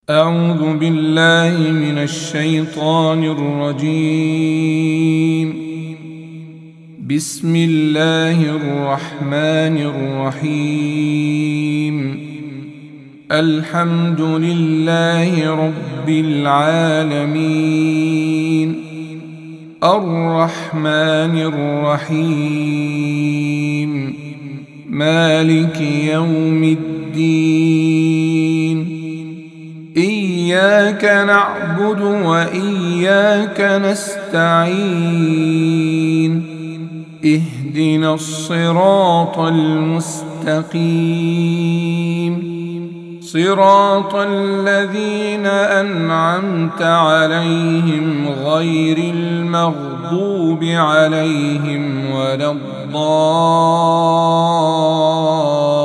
أعوذ بالله من الشيطان الرجيم. بسم الله الرحمن الرحيم. الحمد لله رب العالمين، الرحمن الرحيم، مالك يوم الدين. إياك نعبد وإياك نستعين. اهدنا الصراط المستقيم، صراط الذين أنعمت عليهم غير المغضوب عليهم ولا الضالين.